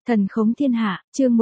Thần khống thiên hạ, chương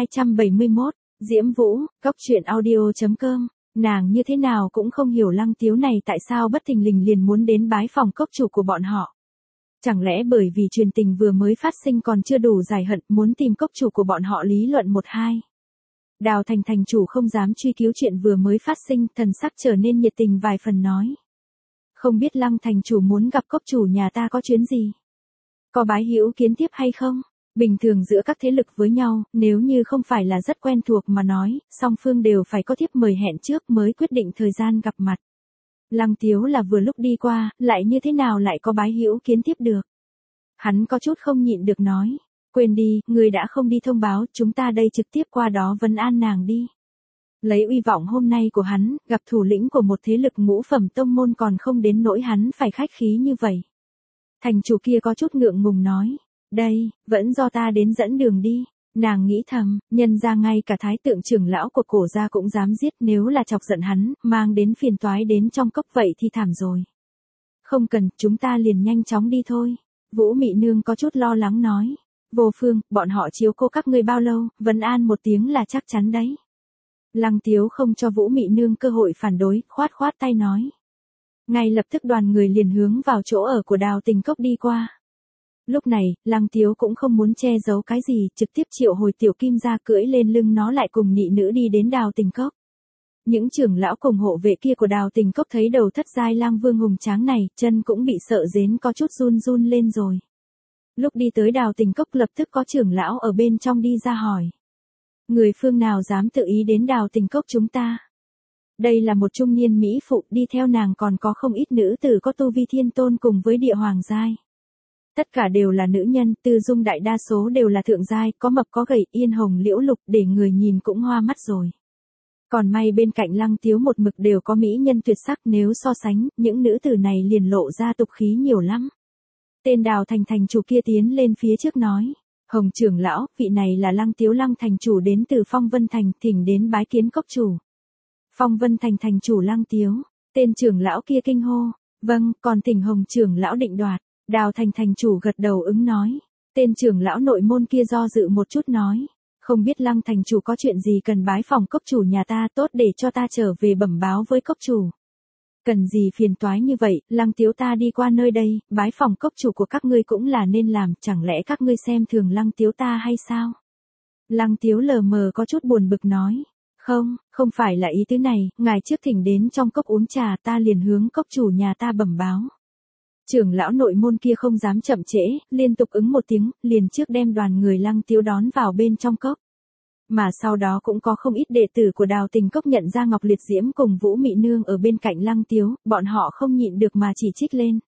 1271, Diễm Vũ, Cốc truyện audio.com. Nàng như thế nào cũng không hiểu Lăng Tiếu này tại sao bất thình lình liền muốn đến bái phòng cốc chủ của bọn họ. Chẳng lẽ bởi vì truyền tình vừa mới phát sinh còn chưa đủ giải hận, muốn tìm cốc chủ của bọn họ lý luận một hai. Đào Thành thành chủ không dám truy cứu chuyện vừa mới phát sinh, thần sắc trở nên nhiệt tình vài phần nói. Không biết Lăng thành chủ muốn gặp cốc chủ nhà ta có chuyến gì? Có bái hữu kiến tiếp hay không? Bình thường giữa các thế lực với nhau, nếu như không phải là rất quen thuộc mà nói, song phương đều phải có thiếp mời hẹn trước mới quyết định thời gian gặp mặt. Lăng Tiếu là vừa lúc đi qua, lại như thế nào lại có bái hữu kiến tiếp được? Hắn có chút không nhịn được nói, quên đi, người đã không đi thông báo, chúng ta đây trực tiếp qua đó vấn an nàng đi. Lấy uy vọng hôm nay của hắn, gặp thủ lĩnh của một thế lực ngũ phẩm tông môn còn không đến nỗi hắn phải khách khí như vậy. Thành chủ kia có chút ngượng ngùng nói. Đây, vẫn do ta đến dẫn đường đi. Nàng nghĩ thầm, nhân ra ngay cả thái tượng trưởng lão của cổ gia cũng dám giết, nếu là chọc giận hắn, mang đến phiền toái đến trong cốc vậy thì thảm rồi. Không cần, chúng ta liền nhanh chóng đi thôi. Vũ Mị Nương có chút lo lắng nói. Vô Phương, bọn họ chiếu cố các ngươi bao lâu, vấn an một tiếng là chắc chắn đấy. Lăng Tiếu không cho Vũ Mị Nương cơ hội phản đối, khoát khoát tay nói. Ngay lập tức đoàn người liền hướng vào chỗ ở của Đào Tình Cốc đi qua. Lúc này, Lăng Tiếu cũng không muốn che giấu cái gì, trực tiếp triệu hồi Tiểu Kim ra cưỡi lên lưng nó lại cùng nhị nữ đi đến Đào Tình Cốc. Những trưởng lão cùng hộ vệ kia của Đào Tình Cốc thấy đầu thất giai lang vương hùng tráng này, chân cũng bị sợ rến có chút run run lên rồi. Lúc đi tới Đào Tình Cốc lập tức có trưởng lão ở bên trong đi ra hỏi. Người phương nào dám tự ý đến Đào Tình Cốc chúng ta? Đây là một trung niên mỹ phụ, đi theo nàng còn có không ít nữ tử có tu vi thiên tôn cùng với địa hoàng giai. Tất cả đều là nữ nhân, tư dung đại đa số đều là thượng giai, có mập có gầy, yên hồng liễu lục để người nhìn cũng hoa mắt rồi. Còn may bên cạnh Lăng Tiếu một mực đều có mỹ nhân tuyệt sắc, nếu so sánh, những nữ tử này liền lộ ra tục khí nhiều lắm. Tên Đào Thành thành chủ kia tiến lên phía trước nói. Hồng trưởng lão, vị này là Lăng Tiếu Lăng thành chủ đến từ Phong Vân Thành, thỉnh đến bái kiến cốc chủ. Phong Vân Thành thành chủ Lăng Tiếu, tên trưởng lão kia kinh hô. Vâng, còn thỉnh Hồng trưởng lão định đoạt. Đào Thành thành chủ gật đầu ứng nói. Tên trưởng lão nội môn kia do dự một chút nói. Không biết Lăng thành chủ có chuyện gì cần bái phòng cốc chủ nhà ta, tốt để cho ta trở về bẩm báo với cốc chủ. Cần gì phiền toái như vậy, Lăng Tiếu ta đi qua nơi đây, bái phòng cốc chủ của các ngươi cũng là nên làm, chẳng lẽ các ngươi xem thường Lăng Tiếu ta hay sao? Lăng Tiếu lờ mờ có chút buồn bực nói. Không phải là ý tứ này, ngài trước thỉnh đến trong cốc uống trà, ta liền hướng cốc chủ nhà ta bẩm báo. Trưởng lão nội môn kia không dám chậm trễ, liên tục ứng một tiếng, liền trước đem đoàn người Lăng Tiếu đón vào bên trong cốc. Mà sau đó cũng có không ít đệ tử của Đào Tình Cốc nhận ra Ngọc Liệt Diễm cùng Vũ Mị Nương ở bên cạnh Lăng Tiếu, bọn họ không nhịn được mà chỉ trích lên.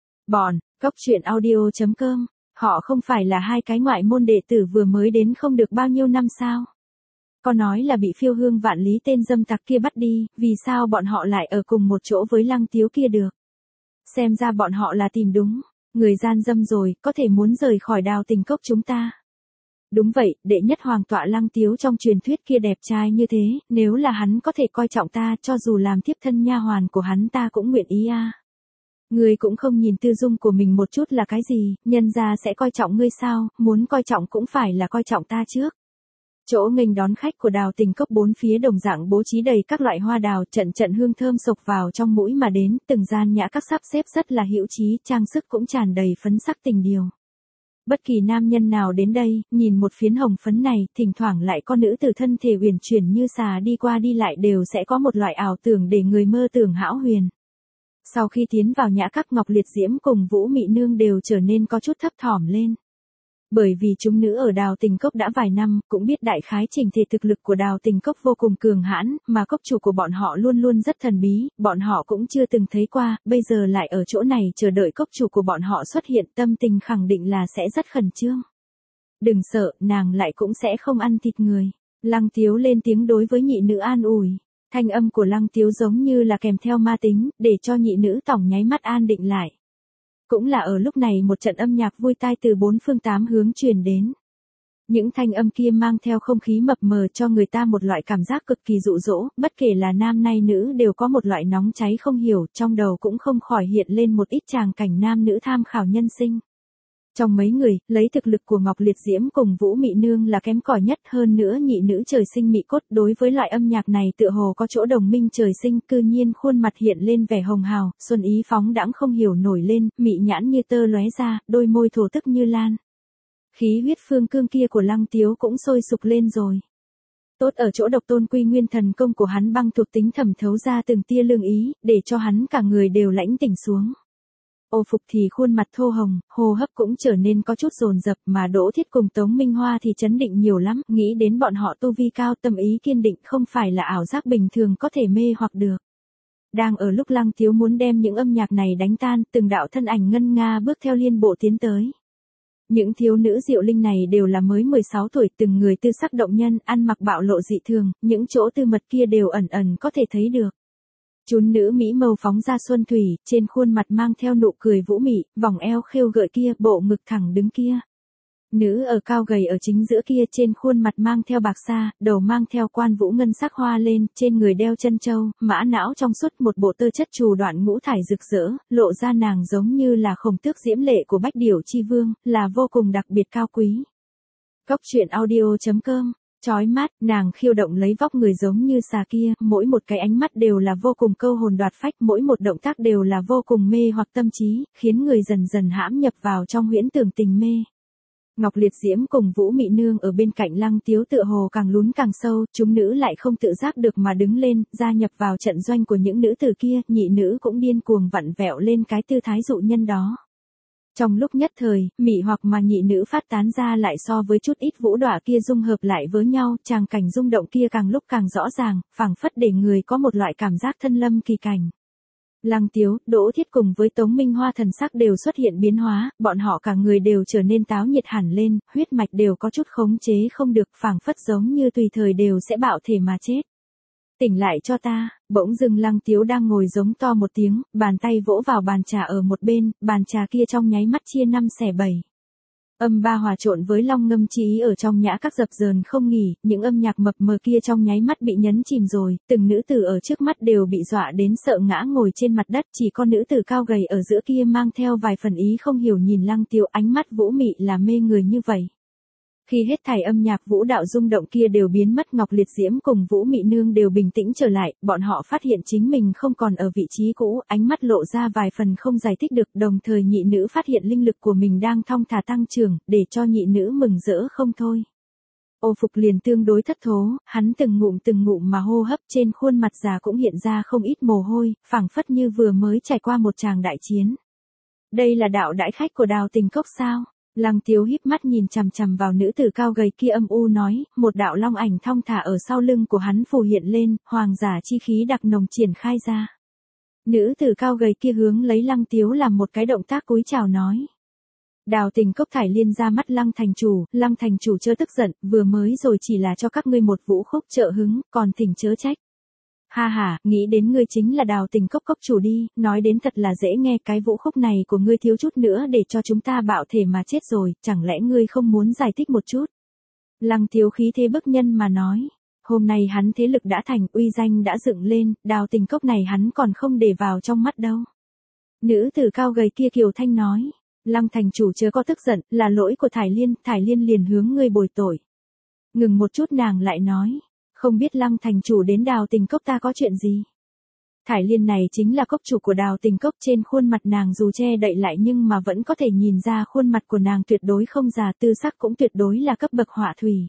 Cốc truyện audio.com, họ không phải là hai cái ngoại môn đệ tử vừa mới đến không được bao nhiêu năm sao? Có nói là bị Phiêu Hương Vạn Lý tên dâm tặc kia bắt đi, vì sao bọn họ lại ở cùng một chỗ với Lăng Tiếu kia được? Xem ra bọn họ là tìm đúng, người gian dâm rồi, có thể muốn rời khỏi Đào Tình Cốc chúng ta. Đúng vậy, đệ nhất hoàng tọa Lăng Tiếu trong truyền thuyết kia đẹp trai như thế, nếu là hắn có thể coi trọng ta, cho dù làm thiếp thân nha hoàn của hắn ta cũng nguyện ý a. Ngươi cũng không nhìn tư dung của mình một chút là cái gì, nhân gia sẽ coi trọng ngươi sao, muốn coi trọng cũng phải là coi trọng ta trước. Chỗ nghênh đón khách của Đào Tình Cốc bốn phía đồng dạng bố trí đầy các loại hoa đào, trận trận hương thơm sộc vào trong mũi mà đến, từng gian nhã các sắp xếp rất là hữu trí, trang sức cũng tràn đầy phấn sắc tình điều. Bất kỳ nam nhân nào đến đây, nhìn một phiến hồng phấn này, thỉnh thoảng lại có nữ tử thân thể uyển chuyển như xà đi qua đi lại đều sẽ có một loại ảo tưởng để người mơ tưởng hão huyền. Sau khi tiến vào nhã các, Ngọc Liệt Diễm cùng Vũ Mị Nương đều trở nên có chút thấp thỏm lên. Bởi vì chúng nữ ở Đào Tình Cốc đã vài năm, cũng biết đại khái trình thể thực lực của Đào Tình Cốc vô cùng cường hãn, mà cốc chủ của bọn họ luôn luôn rất thần bí, bọn họ cũng chưa từng thấy qua, bây giờ lại ở chỗ này chờ đợi cốc chủ của bọn họ xuất hiện, tâm tình khẳng định là sẽ rất khẩn trương. Đừng sợ, nàng lại cũng sẽ không ăn thịt người. Lăng Tiếu lên tiếng đối với nhị nữ an ủi. Thanh âm của Lăng Tiếu giống như là kèm theo ma tính, để cho nhị nữ tổng nháy mắt an định lại. Cũng là ở lúc này một trận âm nhạc vui tai từ bốn phương tám hướng truyền đến. Những thanh âm kia mang theo không khí mập mờ cho người ta một loại cảm giác cực kỳ dụ dỗ, bất kể là nam hay nữ đều có một loại nóng cháy không hiểu, trong đầu cũng không khỏi hiện lên một ít tràng cảnh nam nữ tham khảo nhân sinh. Trong mấy người, lấy thực lực của Ngọc Liệt Diễm cùng Vũ Mị Nương là kém cỏi nhất, hơn nữa nhị nữ trời sinh mị cốt đối với loại âm nhạc này tựa hồ có chỗ đồng minh trời sinh, cư nhiên khuôn mặt hiện lên vẻ hồng hào, xuân ý phóng đãng không hiểu nổi lên, mị nhãn như tơ lóe ra, đôi môi thổ tức như lan. Khí huyết phương cương kia của Lăng Tiếu cũng sôi sục lên rồi. Tốt ở chỗ độc tôn quy nguyên thần công của hắn băng thuộc tính thẩm thấu ra từng tia lương ý, để cho hắn cả người đều lãnh tỉnh xuống. Ô Phục thì khuôn mặt thô hồng, hô hấp cũng trở nên có chút dồn dập, mà Đỗ Thiết cùng Tống Minh Hoa thì chấn định nhiều lắm, nghĩ đến bọn họ tu vi cao, tâm ý kiên định, không phải là ảo giác bình thường có thể mê hoặc được. Đang ở lúc Lăng Tiếu muốn đem những âm nhạc này đánh tan, từng đạo thân ảnh ngân nga bước theo liên bộ tiến tới. Những thiếu nữ diệu linh này đều là mới 16 tuổi, từng người tư sắc động nhân, ăn mặc bạo lộ dị thường, những chỗ tư mật kia đều ẩn ẩn có thể thấy được. Chốn nữ mỹ màu phóng ra xuân thủy, trên khuôn mặt mang theo nụ cười vũ mị, vòng eo khêu gợi kia, bộ ngực thẳng đứng kia. Nữ ở cao gầy ở chính giữa kia, trên khuôn mặt mang theo bạc sa, đầu mang theo quan vũ ngân sắc hoa lên, trên người đeo chân châu, mã não trong suốt, một bộ tơ chất trù đoạn ngũ thải rực rỡ, lộ ra nàng giống như là khổng tước diễm lệ của Bách Điểu Chi Vương, là vô cùng đặc biệt cao quý. Cốc truyện audio.com. Chói mắt, nàng khiêu động lấy vóc người giống như xà kia, mỗi một cái ánh mắt đều là vô cùng câu hồn đoạt phách, mỗi một động tác đều là vô cùng mê hoặc tâm trí, khiến người dần dần hãm nhập vào trong huyễn tưởng tình mê. Ngọc Liệt Diễm cùng Vũ Mị Nương ở bên cạnh Lăng Tiếu tựa hồ càng lún càng sâu, chúng nữ lại không tự giác được mà đứng lên, gia nhập vào trận doanh của những nữ tử kia, nhị nữ cũng điên cuồng vặn vẹo lên cái tư thái dụ nhân đó. Trong lúc nhất thời, mị hoặc mà nhị nữ phát tán ra lại so với chút ít vũ đọa kia dung hợp lại với nhau, tràng cảnh rung động kia càng lúc càng rõ ràng, phảng phất để người có một loại cảm giác thân lâm kỳ cảnh. Lăng Tiếu, Đỗ Thiết cùng với Tống Minh Hoa thần sắc đều xuất hiện biến hóa, bọn họ cả người đều trở nên táo nhiệt hẳn lên, huyết mạch đều có chút khống chế không được, phảng phất giống như tùy thời đều sẽ bạo thể mà chết. Tỉnh lại cho ta, bỗng dưng Lăng Tiếu đang ngồi giống to một tiếng, bàn tay vỗ vào bàn trà ở một bên, bàn trà kia trong nháy mắt chia 5 xẻ 7. Âm ba hòa trộn với long ngâm trí ở trong nhã các dập dờn không nghỉ, những âm nhạc mập mờ kia trong nháy mắt bị nhấn chìm rồi, từng nữ tử ở trước mắt đều bị dọa đến sợ ngã ngồi trên mặt đất, chỉ có nữ tử cao gầy ở giữa kia mang theo vài phần ý không hiểu nhìn Lăng Tiếu, ánh mắt vũ mị là mê người như vậy. Khi hết thảy âm nhạc vũ đạo rung động kia đều biến mất, Ngọc Liệt Diễm cùng Vũ Mị Nương đều bình tĩnh trở lại, bọn họ phát hiện chính mình không còn ở vị trí cũ, ánh mắt lộ ra vài phần không giải thích được, đồng thời nhị nữ phát hiện linh lực của mình đang thong thả tăng trưởng, để cho nhị nữ mừng rỡ không thôi. Ô Phục liền tương đối thất thố, hắn từng ngụm mà hô hấp, trên khuôn mặt già cũng hiện ra không ít mồ hôi, phảng phất như vừa mới trải qua một tràng đại chiến. Đây là đạo đãi khách của Đào Tình Cốc sao? Lăng Tiếu híp mắt nhìn chằm chằm vào nữ tử cao gầy kia âm u nói, một đạo long ảnh thong thả ở sau lưng của hắn phù hiện lên, hoàng giả chi khí đặc nồng triển khai ra. Nữ tử cao gầy kia hướng lấy Lăng Tiếu làm một cái động tác cúi chào nói. Đào Tình Cốc thải liên ra mắt Lăng thành chủ chớ tức giận, vừa mới rồi chỉ là cho các ngươi một vũ khúc trợ hứng, còn thỉnh chớ trách. Ha ha, nghĩ đến ngươi chính là Đào Tình Cốc cốc chủ đi, nói đến thật là dễ nghe, cái vũ khúc này của ngươi thiếu chút nữa để cho chúng ta bạo thể mà chết rồi, chẳng lẽ ngươi không muốn giải thích một chút? Lăng Tiếu khí thế bức nhân mà nói, hôm nay hắn thế lực đã thành, uy danh đã dựng lên, Đào Tình Cốc này hắn còn không để vào trong mắt đâu. Nữ tử cao gầy kia kiều thanh nói, Lăng thành chủ chớ có tức giận, là lỗi của Thải Liên liền hướng ngươi bồi tội. Ngừng một chút nàng lại nói. Không biết Lăng thành chủ đến Đào Tình Cốc ta có chuyện gì? Thải Liên này chính là cốc chủ của Đào Tình Cốc, trên khuôn mặt nàng dù che đậy lại nhưng mà vẫn có thể nhìn ra khuôn mặt của nàng tuyệt đối không già, tư sắc cũng tuyệt đối là cấp bậc họa thủy.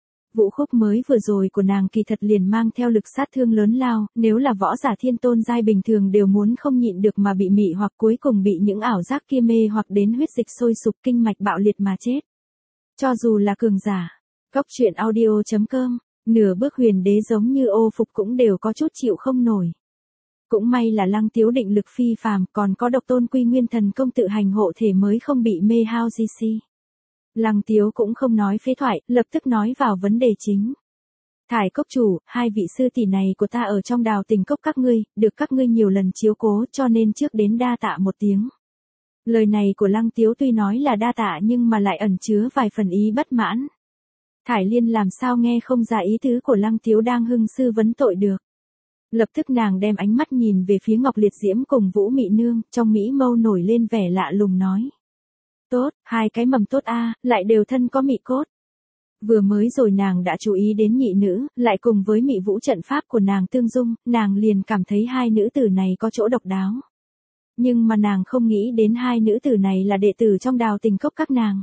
Vũ khúc mới vừa rồi của nàng kỳ thật liền mang theo lực sát thương lớn lao, nếu là võ giả thiên tôn giai bình thường đều muốn không nhịn được mà bị mị hoặc cuối cùng bị những ảo giác kia mê hoặc đến huyết dịch sôi sục kinh mạch bạo liệt mà chết. Cho dù là cường giả. Cốc truyện audio.com. Nửa bước huyền đế giống như Ô Phục cũng đều có chút chịu không nổi. Cũng may là Lăng Tiếu định lực phi phàm, còn có độc tôn quy nguyên thần công tự hành hộ thể mới không bị mê hao gì si. Lăng Tiếu cũng không nói phế thoại, lập tức nói vào vấn đề chính. Thải cốc chủ, hai vị sư tỷ này của ta ở trong Đào Tình Cốc các ngươi, được các ngươi nhiều lần chiếu cố cho nên trước đến đa tạ một tiếng. Lời này của Lăng Tiếu tuy nói là đa tạ nhưng mà lại ẩn chứa vài phần ý bất mãn. Thải Liên làm sao nghe không ra ý tứ của Lăng Tiếu đang hưng sư vấn tội được. Lập tức nàng đem ánh mắt nhìn về phía Ngọc Liệt Diễm cùng Vũ Mị Nương, trong mỹ mâu nổi lên vẻ lạ lùng nói. Tốt, hai cái mầm tốt a, lại đều thân có mị cốt. Vừa mới rồi nàng đã chú ý đến nhị nữ, lại cùng với mị vũ trận pháp của nàng tương dung, nàng liền cảm thấy hai nữ tử này có chỗ độc đáo. Nhưng mà nàng không nghĩ đến hai nữ tử này là đệ tử trong Đào Tình Cốc các nàng.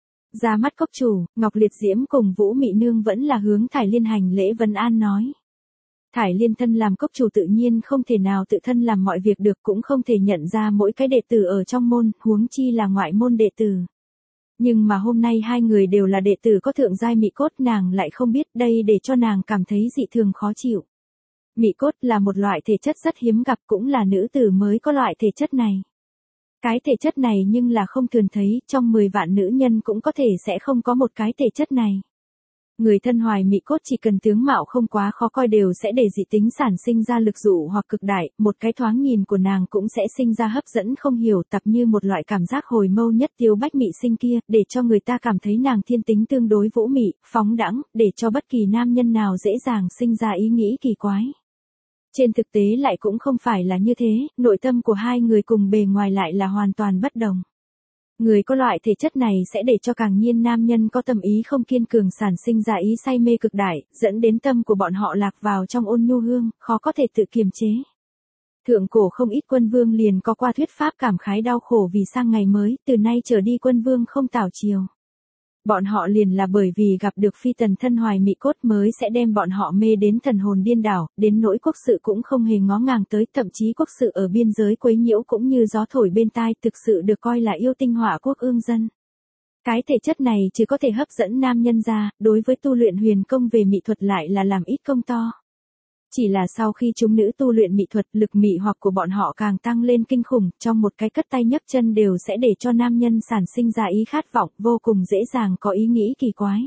Ra mắt cốc chủ, Ngọc Liệt Diễm cùng Vũ Mị Nương vẫn là hướng Thải Liên hành lễ vấn an nói. Thải Liên thân làm cốc chủ tự nhiên không thể nào tự thân làm mọi việc được, cũng không thể nhận ra mỗi cái đệ tử ở trong môn, huống chi là ngoại môn đệ tử. Nhưng mà hôm nay hai người đều là đệ tử có thượng giai mị cốt, nàng lại không biết, đây để cho nàng cảm thấy dị thường khó chịu. Mị cốt là một loại thể chất rất hiếm gặp, cũng là nữ tử mới có loại thể chất này. Cái thể chất này nhưng là không thường thấy, trong 10 vạn nữ nhân cũng có thể sẽ không có một cái thể chất này. Người thân hoài mị cốt chỉ cần tướng mạo không quá khó coi đều sẽ để dị tính sản sinh ra lực dụ hoặc cực đại, một cái thoáng nhìn của nàng cũng sẽ sinh ra hấp dẫn không hiểu, tập như một loại cảm giác hồi mâu nhất tiêu bách mị sinh kia, để cho người ta cảm thấy nàng thiên tính tương đối vũ mị, phóng đãng, để cho bất kỳ nam nhân nào dễ dàng sinh ra ý nghĩ kỳ quái. Trên thực tế lại cũng không phải là như thế, nội tâm của hai người cùng bề ngoài lại là hoàn toàn bất đồng. Người có loại thể chất này sẽ để cho càng nhiên nam nhân có tâm ý không kiên cường sản sinh ra ý say mê cực đại, dẫn đến tâm của bọn họ lạc vào trong ôn nhu hương, khó có thể tự kiềm chế. Thượng cổ không ít quân vương liền có qua thuyết pháp cảm khái đau khổ vì sang ngày mới, từ nay trở đi quân vương không tảo chiều. Bọn họ liền là bởi vì gặp được phi tần thân hoài mị cốt mới sẽ đem bọn họ mê đến thần hồn điên đảo, đến nỗi quốc sự cũng không hề ngó ngàng tới, thậm chí quốc sự ở biên giới quấy nhiễu cũng như gió thổi bên tai, thực sự được coi là yêu tinh hỏa quốc ương dân. Cái thể chất này chỉ có thể hấp dẫn nam nhân ra, đối với tu luyện huyền công về mỹ thuật lại là làm ít công to. Chỉ là sau khi chúng nữ tu luyện mỹ thuật, lực mị hoặc của bọn họ càng tăng lên kinh khủng, trong một cái cất tay nhấc chân đều sẽ để cho nam nhân sản sinh ra ý khát vọng, vô cùng dễ dàng có ý nghĩ kỳ quái.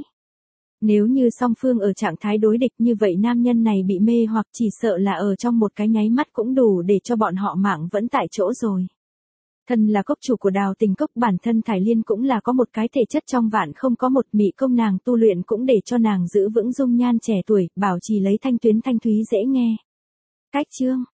Nếu như song phương ở trạng thái đối địch như vậy, nam nhân này bị mê hoặc chỉ sợ là ở trong một cái nháy mắt cũng đủ để cho bọn họ mạng vẫn tại chỗ rồi. Thân là cốc chủ của Đào Tình Cốc, bản thân Thải Liên cũng là có một cái thể chất trong vạn không có một, mị công nàng tu luyện cũng để cho nàng giữ vững dung nhan trẻ tuổi, bảo trì lấy thanh tuyến thanh thúy dễ nghe. Cách chương